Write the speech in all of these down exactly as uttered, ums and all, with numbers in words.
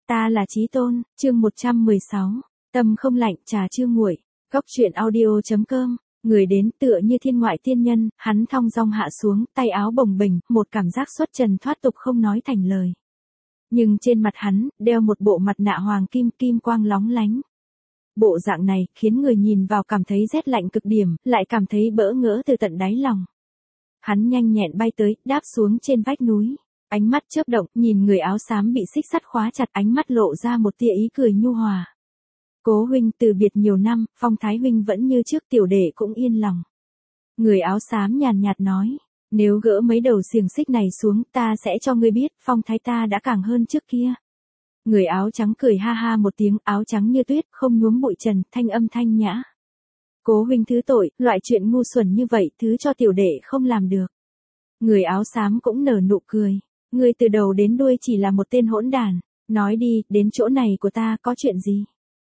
Ta là Chí Tôn, chương một trăm mười sáu. Tâm không lạnh, trà chưa nguội. Góc truyện audio chấm com. Người đến tựa như thiên ngoại tiên nhân, hắn thong dong hạ xuống, tay áo bồng bềnh, một cảm giác xuất trần thoát tục không nói thành lời. Nhưng trên mặt hắn, đeo một bộ mặt nạ hoàng kim, kim quang lóng lánh. Bộ dạng này, khiến người nhìn vào cảm thấy rét lạnh cực điểm, lại cảm thấy bỡ ngỡ từ tận đáy lòng. Hắn nhanh nhẹn bay tới, đáp xuống trên vách núi. Ánh mắt chớp động, nhìn người áo xám bị xích sắt khóa chặt, ánh mắt lộ ra một tia ý cười nhu hòa. Cố huynh, từ biệt nhiều năm, Phong Thái huynh vẫn như trước, tiểu đệ cũng yên lòng. Người áo xám nhàn nhạt nói, nếu gỡ mấy đầu xiềng xích này xuống, ta sẽ cho ngươi biết, Phong Thái ta đã càng hơn trước kia. Người áo trắng cười ha ha một tiếng, áo trắng như tuyết, không nhuốm bụi trần, thanh âm thanh nhã. Cố huynh thứ tội, loại chuyện ngu xuẩn như vậy, thứ cho tiểu đệ không làm được. Người áo xám cũng nở nụ cười. Ngươi từ đầu đến đuôi chỉ là một tên hỗn đản, nói đi, đến chỗ này của ta có chuyện gì?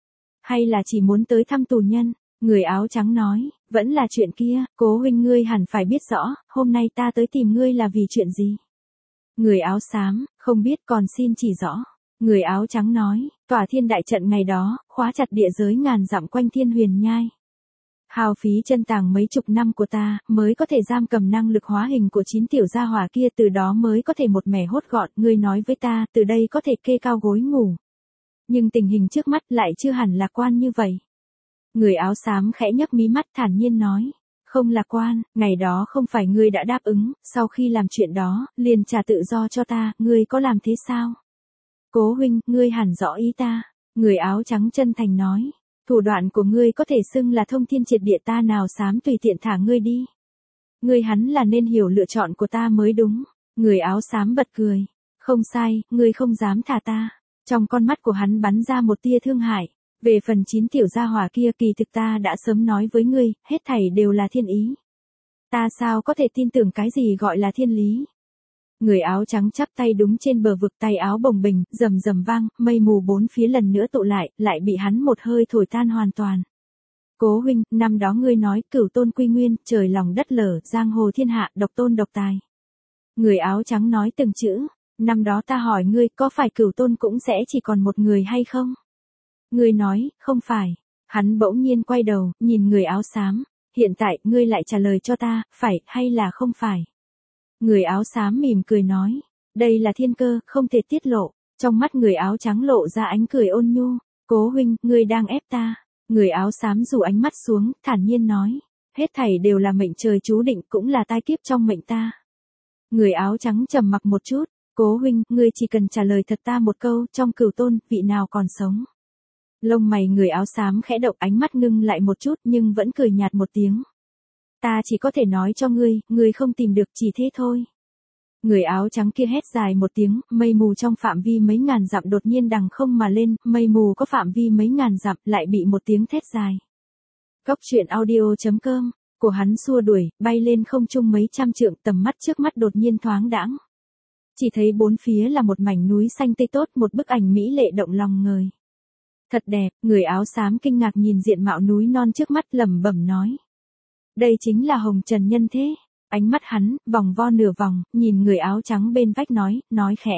Hay là chỉ muốn tới thăm tù nhân? Người áo trắng nói, vẫn là chuyện kia, Cố huynh ngươi hẳn phải biết rõ, hôm nay ta tới tìm ngươi là vì chuyện gì? Người áo xám, không biết còn xin chỉ rõ. Người áo trắng nói, tòa thiên đại trận ngày đó, khóa chặt địa giới ngàn dặm quanh thiên huyền nhai. Hao phí chân tàng mấy chục năm của ta, mới có thể giam cầm năng lực hóa hình của chín tiểu gia hỏa kia, từ đó mới có thể một mẻ hốt gọn, ngươi nói với ta, từ đây có thể kê cao gối ngủ. Nhưng tình hình trước mắt lại chưa hẳn lạc quan như vậy. Người áo xám khẽ nhấc mí mắt thản nhiên nói, không lạc quan, ngày đó không phải ngươi đã đáp ứng, sau khi làm chuyện đó, liền trả tự do cho ta, ngươi có làm thế sao? Cố huynh, ngươi hẳn rõ ý ta. Người áo trắng chân thành nói. Thủ đoạn của ngươi có thể xưng là thông thiên triệt địa, ta nào dám tùy tiện thả ngươi đi. Ngươi hắn là nên hiểu lựa chọn của ta mới đúng. Người áo xám bật cười. Không sai, ngươi không dám thả ta. Trong con mắt của hắn bắn ra một tia thương hại. Về phần chín tiểu gia hỏa kia, kỳ thực ta đã sớm nói với ngươi, hết thảy đều là thiên ý. Ta sao có thể tin tưởng cái gì gọi là thiên lý. Người áo trắng chắp tay đúng trên bờ vực, tay áo bồng bềnh, rầm rầm vang, mây mù bốn phía lần nữa tụ lại, lại bị hắn một hơi thổi tan hoàn toàn. Cố huynh, năm đó ngươi nói, cửu tôn quy nguyên, trời lòng đất lở, giang hồ thiên hạ, độc tôn độc tài. Người áo trắng nói từng chữ, năm đó ta hỏi ngươi, có phải cửu tôn cũng sẽ chỉ còn một người hay không? Ngươi nói, không phải. Hắn bỗng nhiên quay đầu, nhìn người áo xám, hiện tại, ngươi lại trả lời cho ta, phải, hay là không phải? Người áo xám mỉm cười nói, đây là thiên cơ, không thể tiết lộ. Trong mắt người áo trắng lộ ra ánh cười ôn nhu, Cố huynh, ngươi đang ép ta. Người áo xám rủ ánh mắt xuống, thản nhiên nói, hết thảy đều là mệnh trời chú định, cũng là tai kiếp trong mệnh ta. Người áo trắng trầm mặc một chút, Cố huynh, ngươi chỉ cần trả lời thật ta một câu, trong cửu tôn, vị nào còn sống? Lông mày người áo xám khẽ động, ánh mắt ngưng lại một chút nhưng vẫn cười nhạt một tiếng. Ta chỉ có thể nói cho ngươi, ngươi không tìm được, chỉ thế thôi. Người áo trắng kia hét dài một tiếng, mây mù trong phạm vi mấy ngàn dặm đột nhiên đằng không mà lên, mây mù có phạm vi mấy ngàn dặm lại bị một tiếng thét dài. Góc truyện audio chấm com, của hắn xua đuổi, bay lên không trung mấy trăm trượng, tầm mắt trước mắt đột nhiên thoáng đãng. Chỉ thấy bốn phía là một mảnh núi xanh tươi tốt, một bức ảnh mỹ lệ động lòng người. Thật đẹp, người áo xám kinh ngạc nhìn diện mạo núi non trước mắt, lẩm bẩm nói. Đây chính là hồng trần nhân thế. Ánh mắt hắn, vòng vo nửa vòng, nhìn người áo trắng bên vách nói, nói khẽ.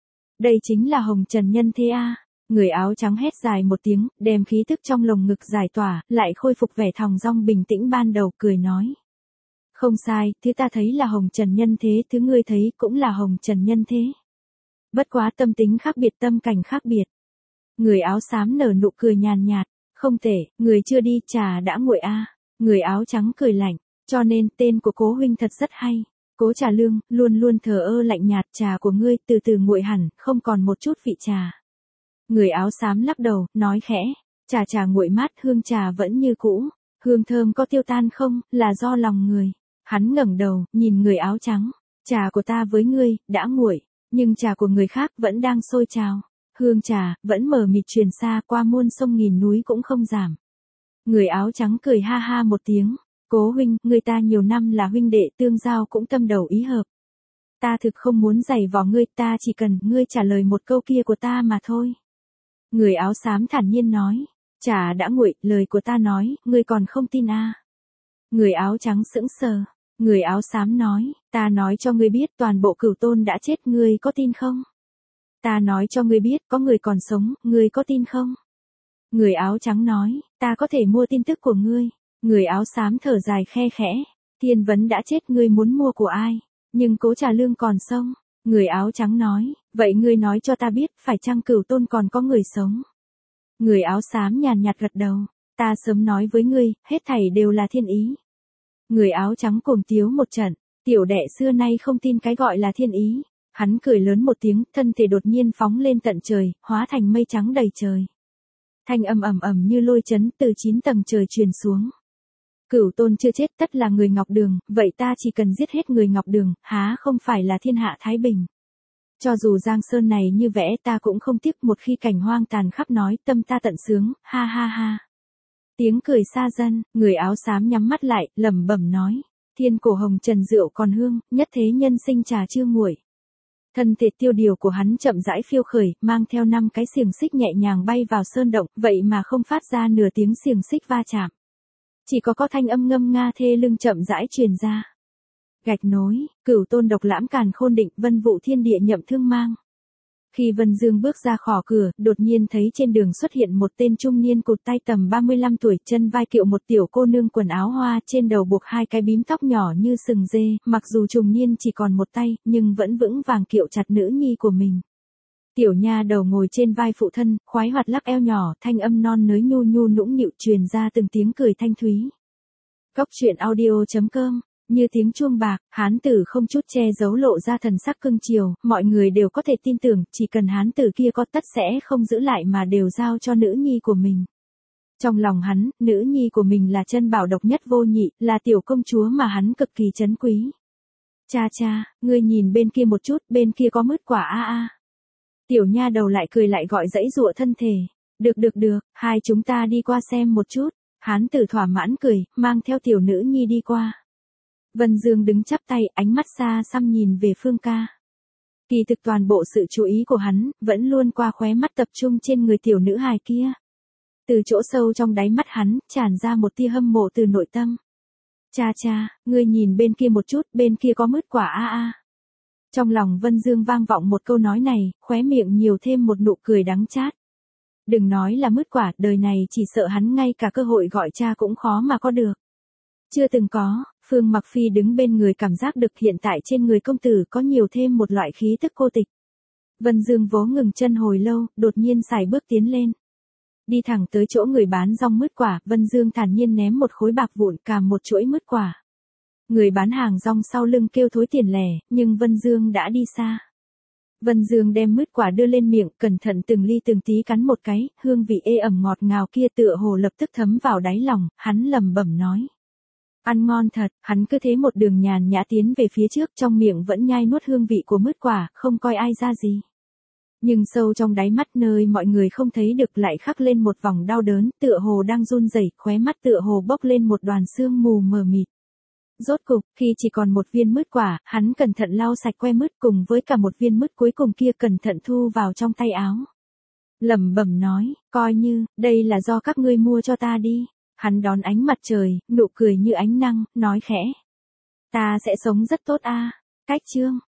Đây chính là hồng trần nhân thế a. Người áo trắng hét dài một tiếng, đem khí tức trong lồng ngực giải tỏa, lại khôi phục vẻ thong dong bình tĩnh ban đầu, cười nói. Không sai, thứ ta thấy là hồng trần nhân thế, thứ ngươi thấy cũng là hồng trần nhân thế. Bất quá tâm tính khác biệt, tâm cảnh khác biệt. Người áo xám nở nụ cười nhàn nhạt, không tệ, người chưa đi, trà đã nguội a. Người áo trắng cười lạnh, cho nên tên của Cố huynh thật rất hay. Cố Trà Lương, luôn luôn thờ ơ lạnh nhạt, trà của ngươi từ từ nguội hẳn, không còn một chút vị trà. Người áo xám lắc đầu, nói khẽ, trà trà nguội mát, hương trà vẫn như cũ, hương thơm có tiêu tan không, là do lòng người. Hắn ngẩng đầu, nhìn người áo trắng, trà của ta với ngươi, đã nguội, nhưng trà của người khác vẫn đang sôi trào. Hương trà, vẫn mờ mịt truyền xa, qua muôn sông nghìn núi cũng không giảm. Người áo trắng cười ha ha một tiếng, Cố huynh, người ta nhiều năm là huynh đệ, tương giao cũng tâm đầu ý hợp. Ta thực không muốn giày vò ngươi, ta chỉ cần ngươi trả lời một câu kia của ta mà thôi. Người áo xám thản nhiên nói, trà đã nguội, lời của ta nói, ngươi còn không tin à. Người áo trắng sững sờ, người áo xám nói, ta nói cho ngươi biết toàn bộ cửu tôn đã chết, ngươi có tin không? Ta nói cho ngươi biết, có người còn sống, ngươi có tin không? Người áo trắng nói, ta có thể mua tin tức của ngươi. Người áo xám thở dài khe khẽ. Thiên Vấn đã chết, ngươi muốn mua của ai? Nhưng Cố Trà Lương còn sống. Người áo trắng nói, vậy ngươi nói cho ta biết, phải chăng Cửu Tôn còn có người sống? Người áo xám nhàn nhạt gật đầu. Ta sớm nói với ngươi, hết thảy đều là thiên ý. Người áo trắng cuồng tiếu một trận. Tiểu đệ xưa nay không tin cái gọi là thiên ý. Hắn cười lớn một tiếng, thân thể đột nhiên phóng lên tận trời, hóa thành mây trắng đầy trời. Thanh âm ầm ầm như lôi chấn từ chín tầng trời truyền xuống. Cửu Tôn chưa chết, tất là người Ngọc Đường, vậy ta chỉ cần giết hết người Ngọc Đường, há không phải là thiên hạ thái bình. Cho dù Giang Sơn này như vẽ, ta cũng không tiếc, một khi cảnh hoang tàn khắp nói, tâm ta tận sướng, ha ha ha. Tiếng cười xa dân, người áo xám nhắm mắt lại, lẩm bẩm nói, thiên cổ hồng trần rượu còn hương, nhất thế nhân sinh trà chưa nguội. Thân thể tiêu điều của hắn chậm rãi phiêu khởi, mang theo năm cái xiềng xích nhẹ nhàng bay vào sơn động, vậy mà không phát ra nửa tiếng xiềng xích va chạm. Chỉ có có thanh âm ngâm nga thê lưng chậm rãi truyền ra. Gạch nối, Cửu Tôn độc lãm càn khôn định, vân vụ thiên địa nhậm thương mang. Khi Vân Dương bước ra khỏi cửa, đột nhiên thấy trên đường xuất hiện một tên trung niên cụt tay tầm ba mươi lăm tuổi, chân vai kiệu một tiểu cô nương quần áo hoa, trên đầu buộc hai cái bím tóc nhỏ như sừng dê, mặc dù trùng niên chỉ còn một tay, nhưng vẫn vững vàng kiệu chặt nữ nhi của mình. Tiểu nha đầu ngồi trên vai phụ thân, khoái hoạt lắc eo nhỏ, thanh âm non nới nhu nhu nũng nịu truyền ra từng tiếng cười thanh thúy. Cốc truyện audio chấm com. Như tiếng chuông bạc, hán tử không chút che giấu lộ ra thần sắc cưng chiều, mọi người đều có thể tin tưởng, chỉ cần hán tử kia có tất sẽ không giữ lại mà đều giao cho nữ nhi của mình. Trong lòng hắn, nữ nhi của mình là chân bảo độc nhất vô nhị, là tiểu công chúa mà hắn cực kỳ trân quý. Cha cha, ngươi nhìn bên kia một chút, bên kia có mứt quả a a. Tiểu nha đầu lại cười lại gọi dãy dụa thân thể. Được được được, hai chúng ta đi qua xem một chút. Hán tử thỏa mãn cười, mang theo tiểu nữ nhi đi qua. Vân Dương đứng chắp tay, ánh mắt xa xăm nhìn về Phương Ca. Kỳ thực toàn bộ sự chú ý của hắn, vẫn luôn qua khóe mắt tập trung trên người tiểu nữ hài kia. Từ chỗ sâu trong đáy mắt hắn, tràn ra một tia hâm mộ từ nội tâm. Cha cha, ngươi nhìn bên kia một chút, bên kia có mứt quả a a. Trong lòng Vân Dương vang vọng một câu nói này, khóe miệng nhiều thêm một nụ cười đắng chát. Đừng nói là mứt quả, đời này chỉ sợ hắn ngay cả cơ hội gọi cha cũng khó mà có được. Chưa từng có, Phương Mặc Phi đứng bên người cảm giác được hiện tại trên người công tử có nhiều thêm một loại khí tức cô tịch. Vân Dương vỗ ngừng chân hồi lâu, đột nhiên sải bước tiến lên. Đi thẳng tới chỗ người bán rong mứt quả, Vân Dương thản nhiên ném một khối bạc vụn càm một chuỗi mứt quả. Người bán hàng rong sau lưng kêu thối tiền lẻ, nhưng Vân Dương đã đi xa. Vân Dương đem mứt quả đưa lên miệng, cẩn thận từng ly từng tí cắn một cái, hương vị ê ẩm ngọt ngào kia tựa hồ lập tức thấm vào đáy lòng, hắn lẩm bẩm nói. Ăn ngon thật, hắn cứ thế một đường nhàn nhã tiến về phía trước, trong miệng vẫn nhai nuốt hương vị của mứt quả, không coi ai ra gì. Nhưng sâu trong đáy mắt nơi mọi người không thấy được lại khắc lên một vòng đau đớn, tựa hồ đang run rẩy, khóe mắt tựa hồ bốc lên một đoàn sương mù mờ mịt. Rốt cục, khi chỉ còn một viên mứt quả, hắn cẩn thận lau sạch que mứt cùng với cả một viên mứt cuối cùng kia cẩn thận thu vào trong tay áo. Lẩm bẩm nói, coi như, đây là do các ngươi mua cho ta đi. Hắn đón ánh mặt trời, nụ cười như ánh nắng, nói khẽ. Ta sẽ sống rất tốt a. Cách chương.